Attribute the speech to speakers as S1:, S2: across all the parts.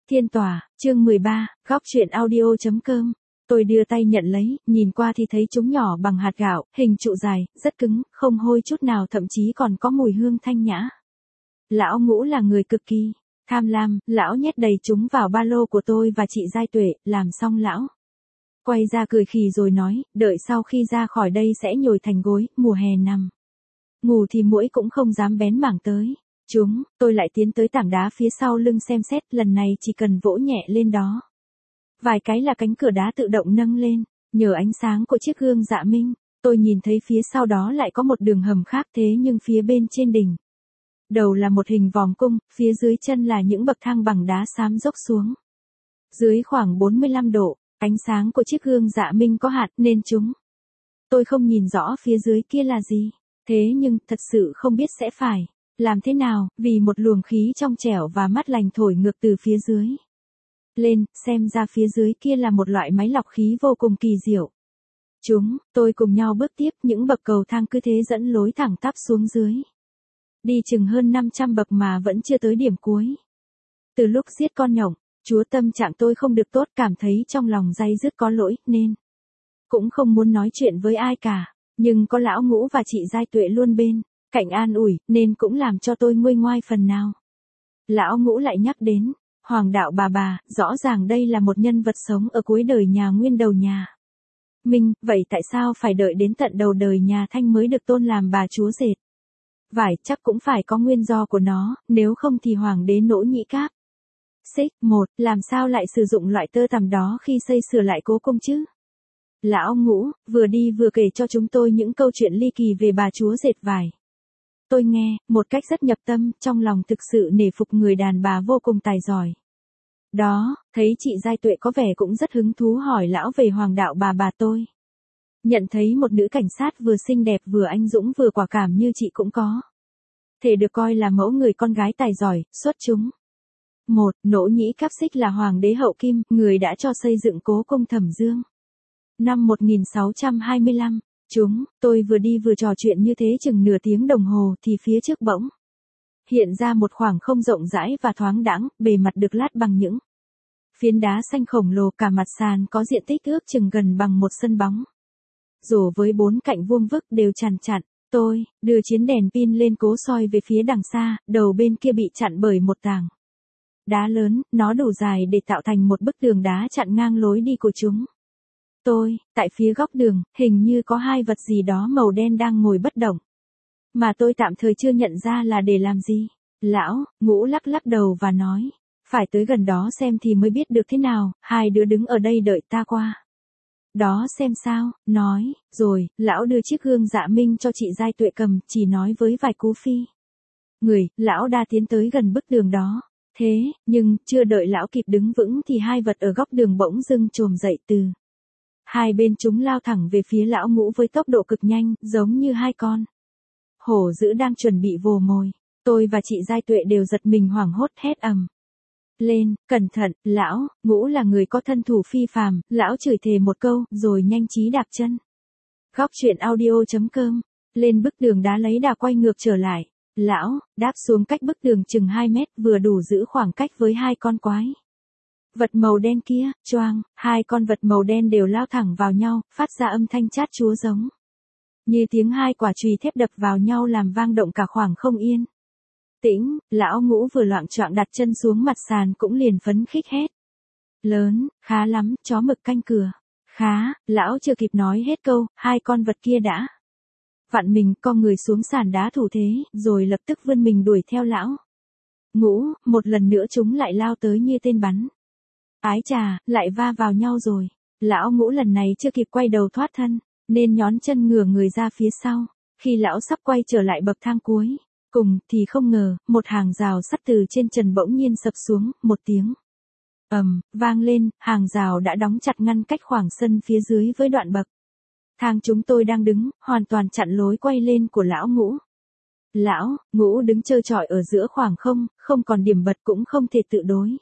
S1: Thiên tòa, chương 13, góc truyện audio.com. Tôi đưa tay nhận lấy, nhìn qua thì thấy chúng nhỏ bằng hạt gạo, hình trụ dài, rất cứng, không hôi chút nào, thậm chí còn có mùi hương thanh nhã. Lão Ngũ là người cực kỳ tham lam, lão nhét đầy chúng vào ba lô của tôi và chị Giai Tuệ, làm xong lão quay ra cười khì rồi nói, đợi sau khi ra khỏi đây sẽ nhồi thành gối, mùa hè nằm ngủ thì muỗi cũng không dám bén mảng tới. Tôi lại tiến tới tảng đá phía sau lưng xem xét, lần này chỉ cần vỗ nhẹ lên đó vài cái là cánh cửa đá tự động nâng lên, nhờ ánh sáng của chiếc gương dạ minh, tôi nhìn thấy phía sau đó lại có một đường hầm khác, thế nhưng phía bên trên đỉnh đầu là một hình vòm cung, phía dưới chân là những bậc thang bằng đá xám dốc xuống dưới khoảng 45 độ, ánh sáng của chiếc gương dạ minh có hạn nên tôi không nhìn rõ phía dưới kia là gì, thế nhưng thật sự không biết sẽ phải làm thế nào, vì một luồng khí trong trẻo và mát lành thổi ngược từ phía dưới lên, xem ra phía dưới kia là một loại máy lọc khí vô cùng kỳ diệu. Tôi cùng nhau bước tiếp, những bậc cầu thang cứ thế dẫn lối thẳng tắp xuống dưới. Đi chừng hơn 500 bậc mà vẫn chưa tới điểm cuối. Từ lúc giết con nhộng, chúa, tâm trạng tôi không được tốt, cảm thấy trong lòng day dứt có lỗi, nên cũng không muốn nói chuyện với ai cả, nhưng có lão Ngũ và chị Giai Tuệ luôn bên cạnh an ủi, nên cũng làm cho tôi nguôi ngoai phần nào. Lão Ngũ lại nhắc đến Hoàng đạo bà, rõ ràng đây là một nhân vật sống ở cuối đời nhà Nguyên đầu nhà Minh, vậy tại sao phải đợi đến tận đầu đời nhà Thanh mới được tôn làm bà chúa dệt vải, chắc cũng phải có nguyên do của nó, nếu không thì hoàng đế Nỗ Nhĩ Cáp Xích 1, làm sao lại sử dụng loại tơ tằm đó khi xây sửa lại cố cung chứ? Lão Ngũ vừa đi vừa kể cho chúng tôi những câu chuyện ly kỳ về bà chúa dệt vải. Tôi nghe một cách rất nhập tâm, trong lòng thực sự nể phục người đàn bà vô cùng tài giỏi đó. Thấy chị Giai Tuệ có vẻ cũng rất hứng thú hỏi lão về Hoàng đạo bà, tôi nhận thấy một nữ cảnh sát vừa xinh đẹp vừa anh dũng vừa quả cảm như chị cũng có thể được coi là mẫu người con gái tài giỏi, xuất chúng. 1. Nỗ Nhĩ Cáp Xích là hoàng đế hậu Kim, người đã cho xây dựng cố cung Thẩm Dương năm 1625. Tôi vừa đi vừa trò chuyện như thế chừng nửa tiếng đồng hồ thì phía trước bỗng hiện ra một khoảng không rộng rãi và thoáng đãng, bề mặt được lát bằng những phiến đá xanh khổng lồ, cả mặt sàn có diện tích ước chừng gần bằng một sân bóng rổ với 4 cạnh vuông vức đều chằn chặn. Tôi đưa chiến đèn pin lên cố soi về phía đằng xa, đầu bên kia bị chặn bởi một tảng đá lớn, nó đủ dài để tạo thành một bức tường đá chặn ngang lối đi của chúng. Tại phía góc đường, hình như có hai vật gì đó màu đen đang ngồi bất động, mà tôi tạm thời chưa nhận ra là để làm gì. Lão Ngũ lắc lắc đầu và nói, phải tới gần đó xem thì mới biết được thế nào, hai đứa đứng ở đây đợi ta qua đó xem sao. Nói rồi, lão đưa chiếc gương dạ minh cho chị Giai Tuệ cầm, chỉ nói với vài cú phi người, lão đã tiến tới gần bức tường đó. Thế nhưng chưa đợi lão kịp đứng vững thì hai vật ở góc đường bỗng dưng trồm dậy từ hai bên, chúng lao thẳng về phía lão Ngũ với tốc độ cực nhanh, giống như hai con hổ dữ đang chuẩn bị vồ mồi. Tôi và chị Giai Tuệ đều giật mình hoảng hốt hét ầm lên, cẩn thận, lão Ngũ là người có thân thủ phi phàm. Lão chửi thề một câu, rồi nhanh trí đạp chân góc truyện audio.com lên bức tường đá, lấy đà quay ngược trở lại. Lão đáp xuống cách bức tường chừng 2 mét, vừa đủ giữ khoảng cách với hai con quái vật màu đen kia. Choang, hai con vật màu đen đều lao thẳng vào nhau, phát ra âm thanh chát chúa giống như tiếng hai quả chùy thép đập vào nhau, làm vang động cả khoảng không yên tĩnh. Lão Ngũ vừa loạng choạng đặt chân xuống mặt sàn cũng liền phấn khích hét lớn, khá lắm, chó mực canh cửa. Khá, lão chưa kịp nói hết câu, hai con vật kia đã vặn mình co người xuống sàn đá thủ thế, rồi lập tức vươn mình đuổi theo lão Ngũ. Một lần nữa chúng lại lao tới như tên bắn. Ái chà, lại va vào nhau rồi. Lão Ngũ lần này chưa kịp quay đầu thoát thân, nên nhón chân ngửa người ra phía sau. Khi lão sắp quay trở lại bậc thang cuối cùng thì không ngờ, một hàng rào sắt từ trên trần bỗng nhiên sập xuống, một tiếng ầm vang lên, hàng rào đã đóng chặt ngăn cách khoảng sân phía dưới với đoạn bậc thang chúng tôi đang đứng, hoàn toàn chặn lối quay lên của lão Ngũ. Lão Ngũ đứng trơ trọi ở giữa khoảng không, không còn điểm bật cũng không thể tự đối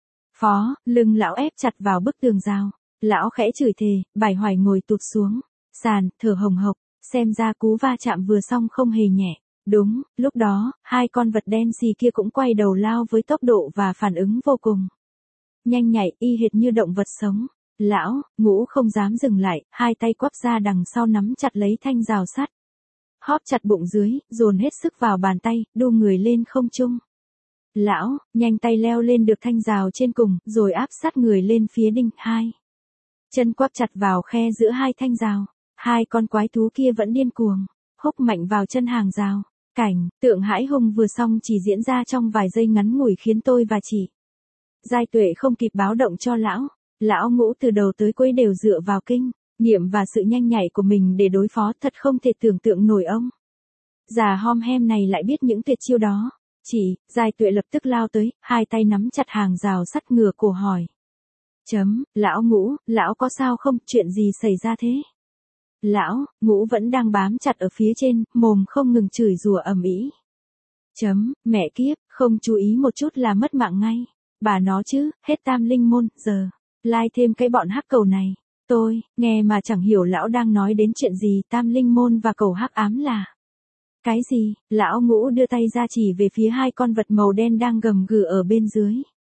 S1: phó, lưng lão ép chặt vào bức tường rào. Lão khẽ chửi thề, bài hoài ngồi tụt xuống sàn, thở hồng hộc, xem ra cú va chạm vừa xong không hề nhẹ. Đúng lúc đó, hai con vật đen xì kia cũng quay đầu lao với tốc độ và phản ứng vô cùng nhanh nhạy y hệt như động vật sống. Lão Ngũ không dám dừng lại, hai tay quắp ra đằng sau nắm chặt lấy thanh rào sắt. Hóp chặt bụng dưới, dồn hết sức vào bàn tay, đu người lên không trung. Lão, nhanh tay leo lên được thanh rào trên cùng, rồi áp sát người lên phía đinh hai. Chân quắp chặt vào khe giữa hai thanh rào. Hai con quái thú kia vẫn điên cuồng, húc mạnh vào chân hàng rào. Cảnh tượng hãi hùng vừa xong chỉ diễn ra trong vài giây ngắn ngủi khiến tôi và chị Giai Tuệ không kịp báo động cho lão. Lão Ngũ từ đầu tới cuối đều dựa vào kinh nghiệm và sự nhanh nhạy của mình để đối phó, thật không thể tưởng tượng nổi ông già hom hem này lại biết những tuyệt chiêu đó. Chị Giai Tuệ lập tức lao tới, hai tay nắm chặt hàng rào sắt, ngửa cổ hỏi. Lão Ngũ, lão có sao không, chuyện gì xảy ra thế? Lão Ngũ vẫn đang bám chặt ở phía trên, mồm không ngừng chửi rủa ầm ĩ. Mẹ kiếp, không chú ý một chút là mất mạng ngay. Bà nó chứ, hết tam linh môn, giờ lai thêm cái bọn hắc cầu này. Tôi nghe mà chẳng hiểu lão đang nói đến chuyện gì. Tam linh môn và cầu hắc ám là cái gì? Lão Ngũ đưa tay ra chỉ về phía hai con vật màu đen đang gầm gừ ở bên dưới.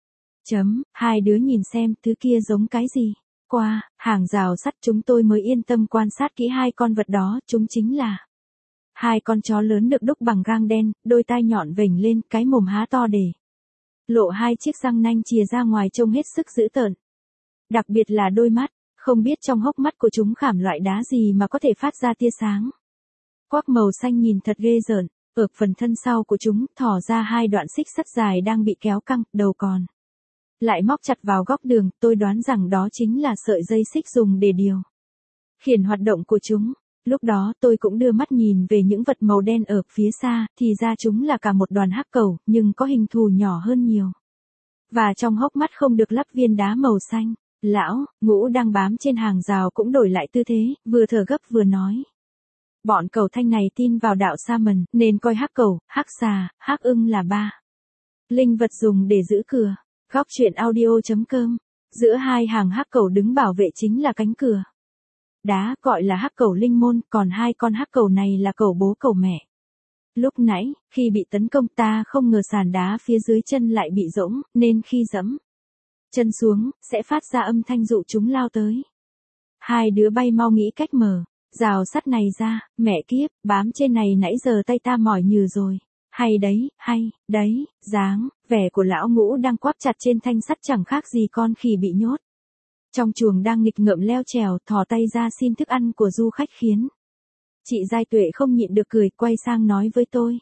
S1: Hai đứa nhìn xem, thứ kia giống cái gì? Qua hàng rào sắt chúng tôi mới yên tâm quan sát kỹ hai con vật đó, chúng chính là hai con chó lớn được đúc bằng gang đen, đôi tai nhọn vểnh lên, cái mồm há to để lộ hai chiếc răng nanh chìa ra ngoài trông hết sức dữ tợn. Đặc biệt là đôi mắt, không biết trong hốc mắt của chúng khảm loại đá gì mà có thể phát ra tia sáng quắc màu xanh nhìn thật ghê rợn. Ở phần thân sau của chúng thò ra hai đoạn xích sắt dài đang bị kéo căng, đầu còn lại móc chặt vào góc đường. Tôi đoán rằng đó chính là sợi dây xích dùng để điều khiển hoạt động của chúng. Lúc đó tôi cũng đưa mắt nhìn về những vật màu đen ở phía xa, thì ra chúng là cả một đoàn hắc cầu, nhưng có hình thù nhỏ hơn nhiều. Và trong hốc mắt không được lắp viên đá màu xanh. Lão Ngũ đang bám trên hàng rào cũng đổi lại tư thế, vừa thở gấp vừa nói. Bọn cầu thanh này tin vào đạo sa mần, nên coi hắc cầu, hắc xà, hắc ưng là ba linh vật dùng để giữ cửa. Góc truyện audio.com. Giữa hai hàng hắc cầu đứng bảo vệ chính là cánh cửa đá, gọi là hắc cầu linh môn, còn hai con hắc cầu này là cầu bố cầu mẹ. Lúc nãy, khi bị tấn công ta không ngờ sàn đá phía dưới chân lại bị rỗng, nên khi giẫm chân xuống, sẽ phát ra âm thanh dụ chúng lao tới. Hai đứa bay mau nghĩ cách mở rào sắt này ra. Mẹ kiếp, bám trên này nãy giờ tay ta mỏi nhừ rồi. Hay đấy, dáng vẻ của lão Ngũ đang quắp chặt trên thanh sắt chẳng khác gì con khỉ bị nhốt trong chuồng đang nghịch ngợm leo trèo, thò tay ra xin thức ăn của du khách khiến chị Giai Tuệ không nhịn được cười, quay sang nói với tôi.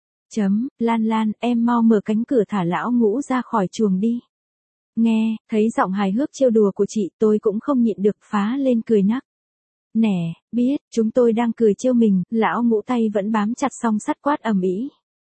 S1: Lan, em mau mở cánh cửa thả lão Ngũ ra khỏi chuồng đi. Nghe thấy giọng hài hước trêu đùa của chị, tôi cũng không nhịn được phá lên cười nắc. Nè, biết chúng tôi đang cười trêu mình. Lão Ngũ tay vẫn bám chặt song sắt quát ầm ĩ.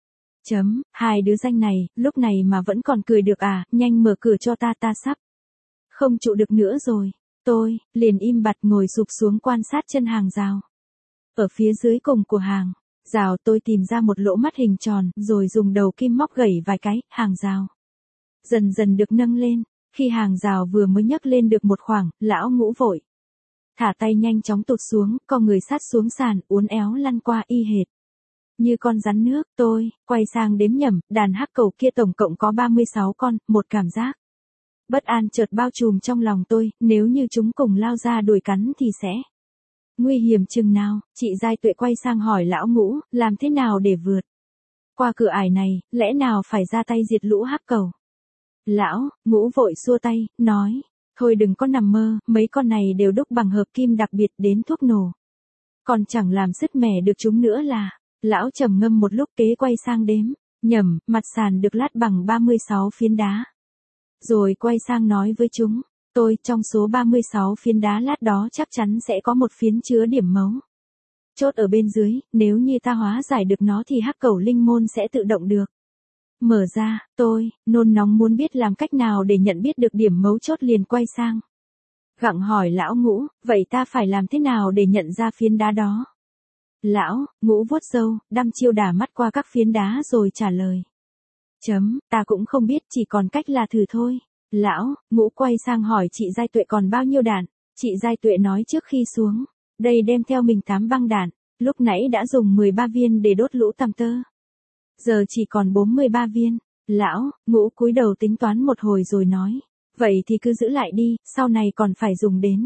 S1: Hai đứa danh này, lúc này mà vẫn còn cười được à, nhanh mở cửa cho ta sắp không trụ được nữa rồi. Tôi liền im bặt ngồi sụp xuống quan sát chân hàng rào. Ở phía dưới cùng của hàng rào tôi tìm ra một lỗ mắt hình tròn, rồi dùng đầu kim móc gẩy vài cái, hàng rào dần dần được nâng lên. Khi hàng rào vừa mới nhấc lên được một khoảng, lão Ngũ vội thả tay nhanh chóng tụt xuống, co người sát xuống sàn, uốn éo lăn qua y hệt như con rắn nước. Tôi quay sang đếm nhẩm, đàn hắc cầu kia tổng cộng có 36 con. Một cảm giác bất an chợt bao trùm trong lòng tôi, nếu như chúng cùng lao ra đuổi cắn thì sẽ nguy hiểm chừng nào. Chị Giai Tuệ quay sang hỏi lão Ngũ, làm thế nào để vượt qua cửa ải này, lẽ nào phải ra tay diệt lũ hắc cầu? Lão Ngũ vội xua tay, nói, thôi đừng có nằm mơ, mấy con này đều đúc bằng hợp kim đặc biệt, đến thuốc nổ còn chẳng làm sứt mẻ được chúng nữa là. Lão trầm ngâm một lúc kế quay sang đếm, nhẩm, mặt sàn được lát bằng 36 phiến đá. Rồi quay sang nói với chúng, trong số 36 phiến đá lát đó chắc chắn sẽ có một phiến chứa điểm máu chốt ở bên dưới, nếu như ta hóa giải được nó thì hắc cầu linh môn sẽ tự động được mở ra. Tôi nôn nóng muốn biết làm cách nào để nhận biết được điểm mấu chốt, liền quay sang gặng hỏi lão Ngũ, vậy ta phải làm thế nào để nhận ra phiến đá đó? Lão Ngũ vuốt râu, đăm chiêu đả mắt qua các phiến đá rồi trả lời. Ta cũng không biết, chỉ còn cách là thử thôi. Lão Ngũ quay sang hỏi chị Giai Tuệ còn bao nhiêu đạn. Chị Giai Tuệ nói trước khi xuống đây đem theo mình 8 băng đạn, lúc nãy đã dùng 13 viên để đốt lũ tằm tơ, giờ chỉ còn 43 viên. Lão Ngũ cúi đầu tính toán một hồi rồi nói, Vậy thì cứ giữ lại đi, sau này còn phải dùng đến.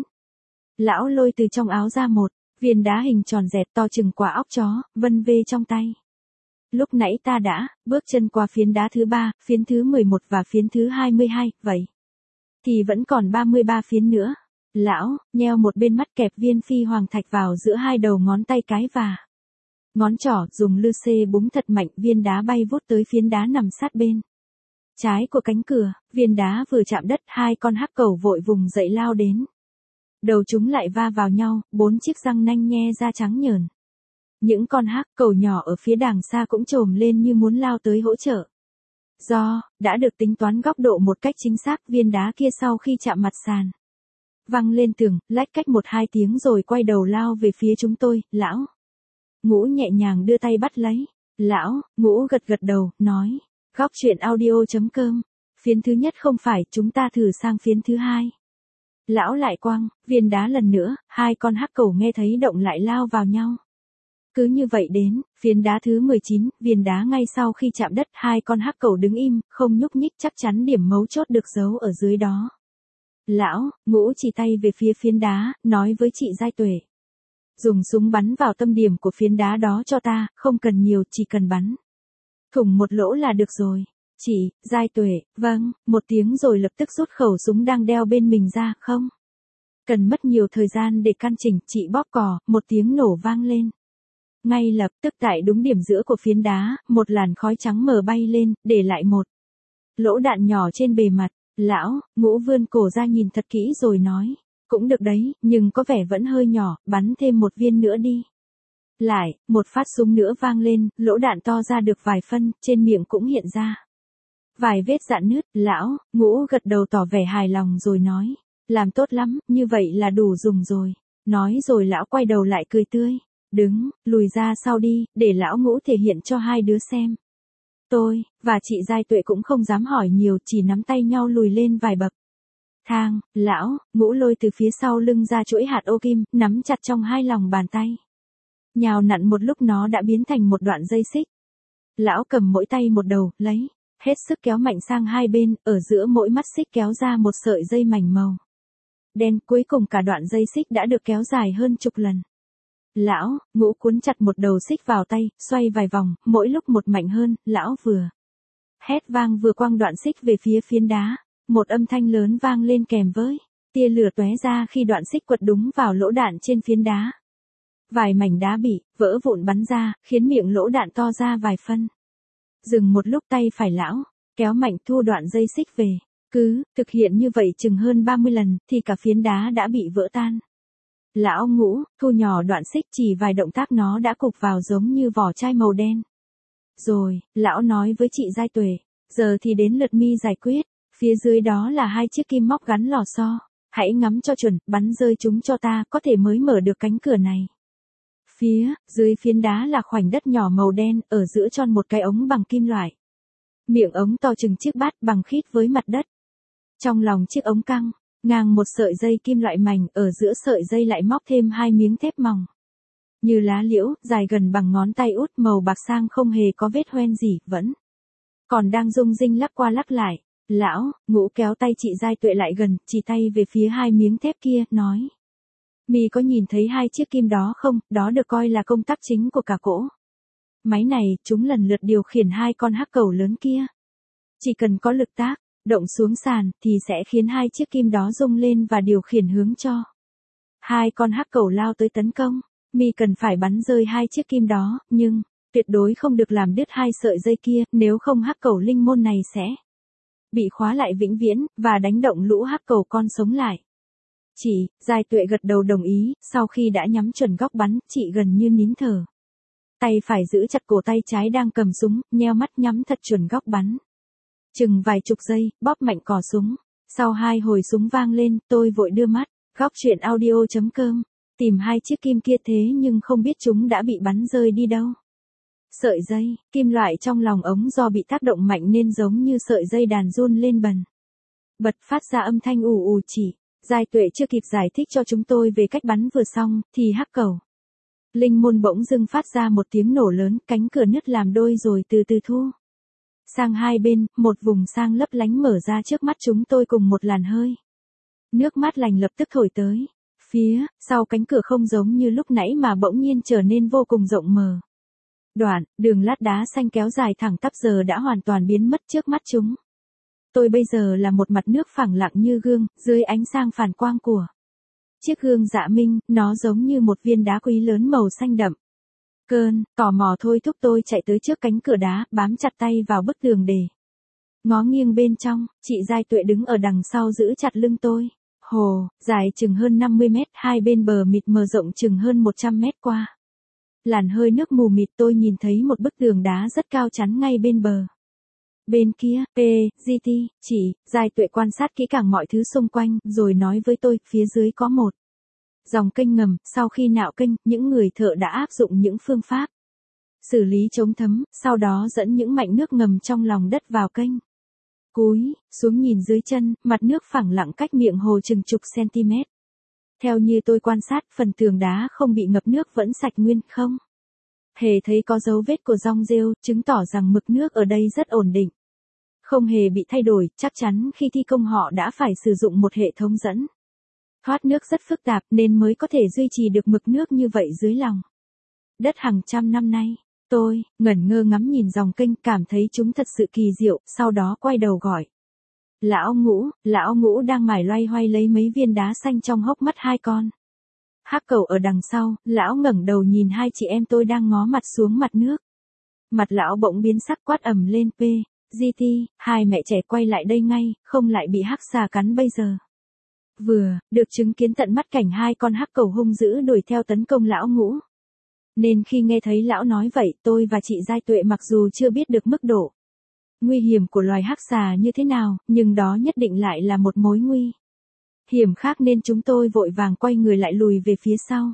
S1: Lão lôi từ trong áo ra một viên đá hình tròn dẹt to chừng quả óc chó, vân vê trong tay. Lúc nãy ta đã bước chân qua phiến đá thứ 3, phiến thứ 11 và phiến thứ 22, vậy thì vẫn còn 33 phiến nữa. Lão nheo một bên mắt kẹp viên phi hoàng thạch vào giữa hai đầu ngón tay cái và ngón trỏ, dùng lư xê búng thật mạnh, viên đá bay vút tới phiến đá nằm sát bên trái của cánh cửa. Viên đá vừa chạm đất, hai con hắc cẩu vội vùng dậy lao đến. Đầu chúng lại va vào nhau, 4 chiếc răng nanh nhe ra trắng nhờn. Những con hắc cẩu nhỏ ở phía đàng xa cũng trồm lên như muốn lao tới hỗ trợ. Do đã được tính toán góc độ một cách chính xác, viên đá kia sau khi chạm mặt sàn văng lên tường, lách cách 1-2 tiếng rồi quay đầu lao về phía chúng tôi. Lão Ngũ nhẹ nhàng đưa tay bắt lấy. Lão Ngũ gật gật đầu, nói, Góc truyện audio.com, phiến thứ nhất không phải, chúng ta thử sang phiến thứ 2. Lão lại quăng viên đá lần nữa, hai con hắc cẩu nghe thấy động lại lao vào nhau. Cứ như vậy đến phiến đá thứ 19, viên đá ngay sau khi chạm đất, hai con hắc cẩu đứng im, không nhúc nhích, chắc chắn điểm mấu chốt được giấu ở dưới đó. Lão Ngũ chỉ tay về phía phiến đá, nói với chị Giai Tuệ, dùng súng bắn vào tâm điểm của phiến đá đó cho ta, không cần nhiều, chỉ cần bắn thủng một lỗ là được rồi. Chị Giai Tuệ, vâng, một tiếng rồi lập tức rút khẩu súng đang đeo bên mình ra. Không cần mất nhiều thời gian để căn chỉnh, chị bóp cò, một tiếng nổ vang lên. Ngay lập tức tại đúng điểm giữa của phiến đá, một làn khói trắng mờ bay lên, để lại một lỗ đạn nhỏ trên bề mặt. Lão Ngũ vươn cổ ra nhìn thật kỹ rồi nói, cũng được đấy, nhưng có vẻ vẫn hơi nhỏ, bắn thêm một viên nữa đi. Lại, một phát súng nữa vang lên, lỗ đạn to ra được vài phân, trên miệng cũng hiện ra vài vết rạn nứt. Lão Ngũ gật đầu tỏ vẻ hài lòng rồi nói, làm tốt lắm, như vậy là đủ dùng rồi. Nói rồi lão quay đầu lại cười tươi, lùi ra sau đi, để lão Ngũ thể hiện cho hai đứa xem. Tôi và chị Giai Tuệ cũng không dám hỏi nhiều, chỉ nắm tay nhau lùi lên vài bậc thang. Lão Ngũ lôi từ phía sau lưng ra chuỗi hạt ô kim, nắm chặt trong hai lòng bàn tay. Nhào nặn một lúc nó đã biến thành một đoạn dây xích. Lão cầm mỗi tay một đầu, lấy hết sức kéo mạnh sang hai bên, ở giữa mỗi mắt xích kéo ra một sợi dây mảnh màu đen, cuối cùng cả đoạn dây xích đã được kéo dài hơn chục lần. Lão Ngũ cuốn chặt một đầu xích vào tay, xoay vài vòng, mỗi lúc một mạnh hơn. Lão vừa hét vang vừa quăng đoạn xích về phía phiến đá. Một âm thanh lớn vang lên kèm với tia lửa tóe ra khi đoạn xích quật đúng vào lỗ đạn trên phiến đá. Vài mảnh đá bị vỡ vụn bắn ra, khiến miệng lỗ đạn to ra vài phân. Dừng một lúc, tay phải lão kéo mạnh thu đoạn dây xích về. Cứ thực hiện như vậy chừng hơn 30 lần, thì cả phiến đá đã bị vỡ tan. Lão Ngũ thu nhỏ đoạn xích, chỉ vài động tác nó đã cục vào giống như vỏ chai màu đen. Rồi, lão nói với chị Giai Tuệ, giờ thì đến lượt mi giải quyết. Phía dưới đó là 2 chiếc kim móc gắn lò xo. Hãy ngắm cho chuẩn, bắn rơi chúng cho ta, có thể mới mở được cánh cửa này. Phía dưới phiến đá là khoảnh đất nhỏ màu đen, ở giữa tròn một cái ống bằng kim loại. Miệng ống to chừng chiếc bát, bằng khít với mặt đất. Trong lòng chiếc ống căng ngang một sợi dây kim loại mảnh, ở giữa sợi dây lại móc thêm 2 miếng thép mỏng như lá liễu, dài gần bằng ngón tay út, màu bạc sang, không hề có vết hoen gì, vẫn còn đang rung rinh lắc qua lắc lại. Lão Ngũ kéo tay chị Giai Tuệ lại gần, chỉ tay về phía 2 miếng thép kia, nói, mi có nhìn thấy 2 chiếc kim đó không? Đó được coi là công tắc chính của cả cỗ máy này, chúng lần lượt điều khiển 2 con hắc cẩu lớn kia. Chỉ cần có lực tác động xuống sàn, thì sẽ khiến 2 chiếc kim đó rung lên và điều khiển hướng cho 2 con hắc cẩu lao tới tấn công. Mi cần phải bắn rơi 2 chiếc kim đó, nhưng tuyệt đối không được làm đứt 2 sợi dây kia, nếu không hắc cẩu linh môn này sẽ bị khóa lại vĩnh viễn, và đánh động lũ hắc cẩu con sống lại. Chị Giai Tuệ gật đầu đồng ý, sau khi đã nhắm chuẩn góc bắn, chị gần như nín thở. Tay phải giữ chặt cổ tay trái đang cầm súng, nheo mắt nhắm thật chuẩn góc bắn. Chừng vài chục giây, bóp mạnh cò súng. Sau 2 hồi súng vang lên, tôi vội đưa mắt Góc truyện audio.com tìm 2 chiếc kim kia, thế nhưng không biết chúng đã bị bắn rơi đi đâu. Sợi dây kim loại trong lòng ống do bị tác động mạnh nên giống như sợi dây đàn run lên bật phát ra âm thanh ù ù. Chỉ Giai Tuệ chưa kịp giải thích cho chúng tôi về cách bắn vừa xong, thì hắc cẩu linh môn bỗng dưng phát ra một tiếng nổ lớn, cánh cửa nứt làm đôi rồi từ từ thu Sang hai bên, một vùng sang lấp lánh mở ra trước mắt chúng tôi cùng một làn hơi. Nước mát lành lập tức thổi tới. Phía sau cánh cửa không giống như lúc nãy mà bỗng nhiên trở nên vô cùng rộng mở. Đoạn, đường lát đá xanh kéo dài thẳng tắp giờ đã hoàn toàn biến mất trước mắt chúng. Tôi bây giờ là một mặt nước phẳng lặng như gương, dưới ánh sáng phản quang của chiếc gương dạ minh, nó giống như một viên đá quý lớn màu xanh đậm. Cơn tò mò thôi thúc tôi chạy tới trước cánh cửa đá, bám chặt tay vào bức tường để ngó nghiêng bên trong. Chị Giai Tuệ đứng ở đằng sau giữ chặt lưng tôi. Hồ, dài chừng hơn 50 mét, hai bên bờ mịt mờ rộng chừng hơn 100 mét qua. Làn hơi nước mù mịt, tôi nhìn thấy một bức tường đá rất cao chắn ngay bên bờ. Bên kia, GT, chị Giai Tuệ quan sát kỹ càng mọi thứ xung quanh, rồi nói với tôi, phía dưới có một dòng kênh ngầm. Sau khi nạo kênh, những người thợ đã áp dụng những phương pháp xử lý chống thấm, sau đó dẫn những mạch nước ngầm trong lòng đất vào kênh. Cúi xuống nhìn dưới chân, mặt nước phẳng lặng cách miệng hồ chừng chục cm. Theo như tôi quan sát, phần tường đá không bị ngập nước vẫn sạch nguyên, không hề thấy có dấu vết của dong rêu, chứng tỏ rằng mực nước ở đây rất ổn định. Không hề bị thay đổi, chắc chắn khi thi công họ đã phải sử dụng một hệ thống dẫn thoát nước rất phức tạp nên mới có thể duy trì được mực nước như vậy dưới lòng đất hàng trăm năm nay. Tôi ngẩn ngơ ngắm nhìn dòng kênh, cảm thấy chúng thật sự kỳ diệu, sau đó quay đầu gọi. Lão Ngũ đang mải loay hoay lấy mấy viên đá xanh trong hốc mắt hai con hắc cầu ở đằng sau. Lão ngẩng đầu nhìn hai chị em tôi đang ngó mặt xuống mặt nước. Mặt lão bỗng biến sắc, quát ầm lên, GT, hai mẹ trẻ quay lại đây ngay, không lại bị hắc xà cắn bây giờ. Vừa được chứng kiến tận mắt cảnh hai con hắc cầu hung dữ đuổi theo tấn công lão Ngũ. Nên khi nghe thấy lão nói vậy, tôi và chị Giai Tuệ mặc dù chưa biết được mức độ nguy hiểm của loài hắc xà như thế nào, nhưng đó nhất định lại là một mối nguy hiểm khác nên chúng tôi vội vàng quay người lại lùi về phía sau.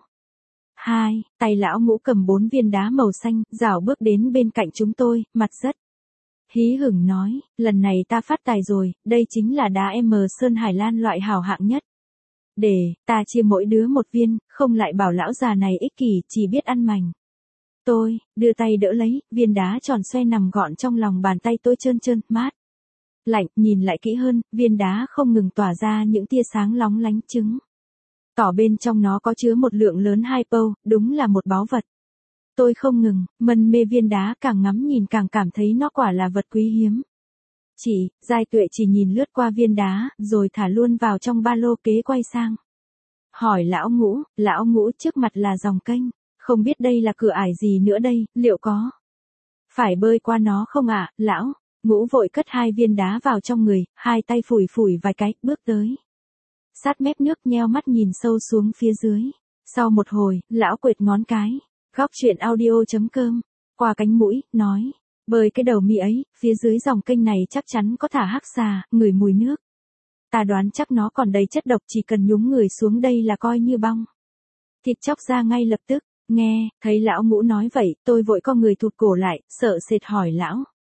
S1: Tay lão Ngũ cầm 4 viên đá màu xanh, rảo bước đến bên cạnh chúng tôi, mặt rất hí hửng nói, lần này ta phát tài rồi, đây chính là đá Sơn Hải Lan loại hảo hạng nhất. Để ta chia mỗi đứa một viên, không lại bảo lão già này ích kỷ, chỉ biết ăn mành. Tôi đưa tay đỡ lấy, viên đá tròn xoe nằm gọn trong lòng bàn tay tôi, trơn trơn, mát lạnh. Nhìn lại kỹ hơn, viên đá không ngừng tỏa ra những tia sáng lóng lánh, chứng tỏ bên trong nó có chứa một lượng lớn hypo, đúng là một báu vật. Tôi không ngừng mân mê viên đá, càng ngắm nhìn càng cảm thấy nó quả là vật quý hiếm. Chị Giai Tuệ chỉ nhìn lướt qua viên đá, rồi thả luôn vào trong ba lô, kế quay sang hỏi Lão Ngũ, trước mặt là dòng kênh, không biết đây là cửa ải gì nữa đây, liệu có phải bơi qua nó không ạ? Lão Ngũ vội cất 2 viên đá vào trong người, hai tay phủi phủi vài cái, bước tới sát mép nước, nheo mắt nhìn sâu xuống phía dưới. Sau một hồi, lão quệt ngón cái, góc chuyện audio.com, qua cánh mũi, nói, bơi cái đầu mi ấy, phía dưới dòng kênh này chắc chắn có thả hắc xà, ngửi mùi nước. Ta đoán chắc nó còn đầy chất độc, chỉ cần nhúng người xuống đây là coi như bong thịt chóc ra ngay lập tức. Nghe thấy lão Ngũ nói vậy, tôi vội co người thụt cổ lại, sợ sệt hỏi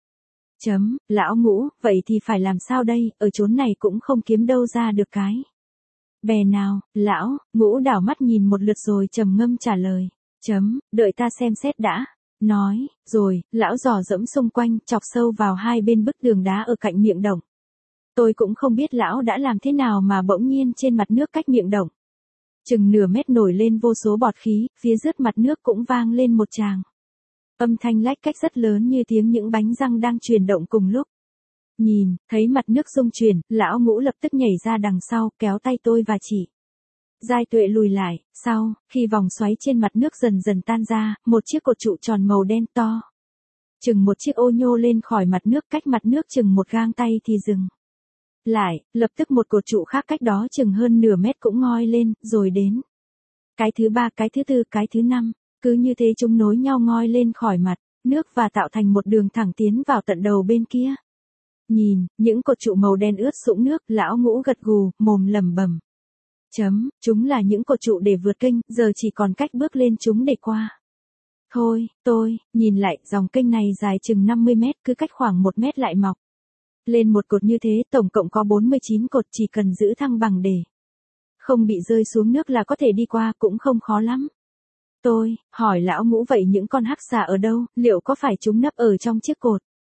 S1: Lão Ngũ, vậy thì phải làm sao đây, ở chốn này cũng không kiếm đâu ra được cái bè nào. Lão Ngũ đảo mắt nhìn một lượt rồi trầm ngâm trả lời, đợi ta xem xét đã. Nói rồi, lão dò dẫm xung quanh, chọc sâu vào hai bên bức tường đá ở cạnh miệng động. Tôi cũng không biết lão đã làm thế nào mà bỗng nhiên trên mặt nước cách miệng động chừng nửa mét nổi lên vô số bọt khí, phía rớt mặt nước cũng vang lên một tràng âm thanh lách cách rất lớn, như tiếng những bánh răng đang chuyển động cùng lúc. Nhìn thấy mặt nước rung chuyển, lão Ngũ lập tức nhảy ra đằng sau, kéo tay tôi và chị Giai Tuệ lùi lại. Sau khi vòng xoáy trên mặt nước dần dần tan ra, một chiếc cột trụ tròn màu đen to chừng một chiếc ô nhô lên khỏi mặt nước, cách mặt nước chừng một gang tay thì dừng lại. Lập tức một cột trụ khác cách đó chừng hơn nửa mét cũng ngoi lên, rồi đến cái thứ 3, cái thứ 4, cái thứ 5, cứ như thế chúng nối nhau ngoi lên khỏi mặt nước và tạo thành một đường thẳng tiến vào tận đầu bên kia. Nhìn những cột trụ màu đen ướt sũng nước, lão Ngũ gật gù, mồm lẩm bẩm, chúng là những cột trụ để vượt kênh, giờ chỉ còn cách bước lên chúng để qua thôi. Tôi nhìn lại, dòng kênh này dài chừng 50 mét, cứ cách khoảng 1 mét lại mọc lên một cột như thế, tổng cộng có 49 cột, chỉ cần giữ thăng bằng để không bị rơi xuống nước là có thể đi qua, cũng không khó lắm. Tôi hỏi lão Ngũ, vậy những con hắc xà ở đâu, liệu có phải chúng nấp ở trong chiếc cột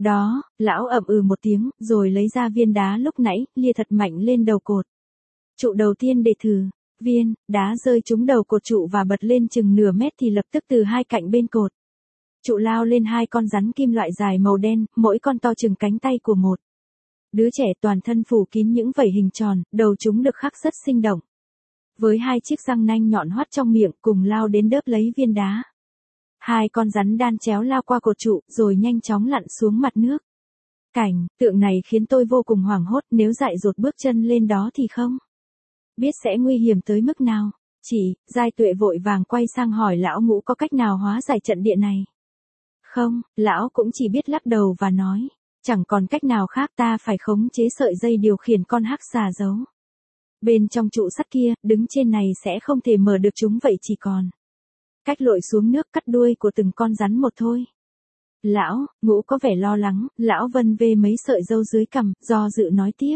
S1: Đó, lão ậm ừ một tiếng, rồi lấy ra viên đá lúc nãy, lia thật mạnh lên đầu cột. Trụ đầu tiên để thử, viên đá rơi trúng đầu cột trụ và bật lên chừng nửa mét thì lập tức từ hai cạnh bên cột. Trụ lao lên hai con rắn kim loại dài màu đen, mỗi con to chừng cánh tay của một đứa trẻ, toàn thân phủ kín những vảy hình tròn, đầu chúng được khắc rất sinh động. Với hai chiếc răng nanh nhọn hoắt trong miệng, cùng lao đến đớp lấy viên đá. Hai con rắn đan chéo lao qua cột trụ, rồi nhanh chóng lặn xuống mặt nước. Cảnh tượng này khiến tôi vô cùng hoảng hốt, nếu dại dột bước chân lên đó thì không biết sẽ nguy hiểm tới mức nào. Giai Tuệ vội vàng quay sang hỏi lão Ngũ có cách nào hóa giải trận địa này. Không, lão cũng chỉ biết lắc đầu và nói, chẳng còn cách nào khác, ta phải khống chế sợi dây điều khiển con hắc xà giấu bên trong trụ sắt kia, đứng trên này sẽ không thể mở được chúng, vậy chỉ còn cách lội xuống nước cắt đuôi của từng con rắn một thôi. Lão Ngũ có vẻ lo lắng, lão vân vê mấy sợi râu dưới cằm, do dự nói tiếp.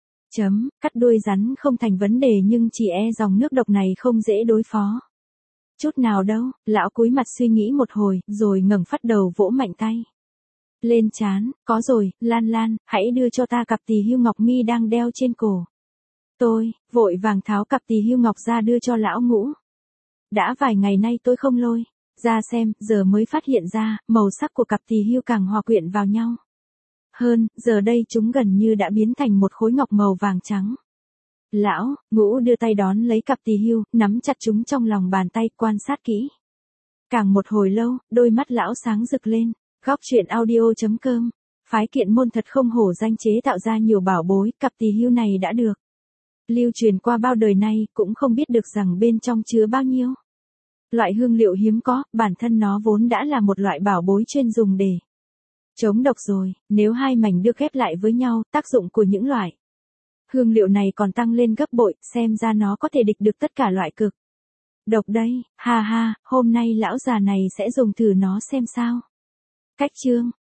S1: Cắt đuôi rắn không thành vấn đề, nhưng chỉ dòng nước độc này không dễ đối phó chút nào đâu. Lão cúi mặt suy nghĩ một hồi, rồi ngẩng phát đầu vỗ mạnh tay lên trán. Có rồi, Lan Lan, hãy đưa cho ta cặp tỳ hưu ngọc mi đang đeo trên cổ. Tôi vội vàng tháo cặp tỳ hưu ngọc ra đưa cho lão Ngũ. Đã vài ngày nay tôi không lôi ra xem, giờ mới phát hiện ra, màu sắc của cặp tỳ hưu càng hòa quyện vào nhau hơn, giờ đây chúng gần như đã biến thành một khối ngọc màu vàng trắng. Lão Ngũ đưa tay đón lấy cặp tỳ hưu, nắm chặt chúng trong lòng bàn tay, quan sát kỹ. Càng một hồi lâu, đôi mắt lão sáng rực lên. Góc truyện audio.com. Phái Kiện Môn thật không hổ danh chế tạo ra nhiều bảo bối, cặp tỳ hưu này đã được lưu truyền qua bao đời nay, cũng không biết được rằng bên trong chứa bao nhiêu loại hương liệu hiếm có, bản thân nó vốn đã là một loại bảo bối chuyên dùng để chống độc rồi, nếu hai mảnh được ghép lại với nhau, tác dụng của những loại hương liệu này còn tăng lên gấp bội, xem ra nó có thể địch được tất cả loại cực độc đây. Ha ha, hôm nay lão già này sẽ dùng thử nó xem sao. Cách chương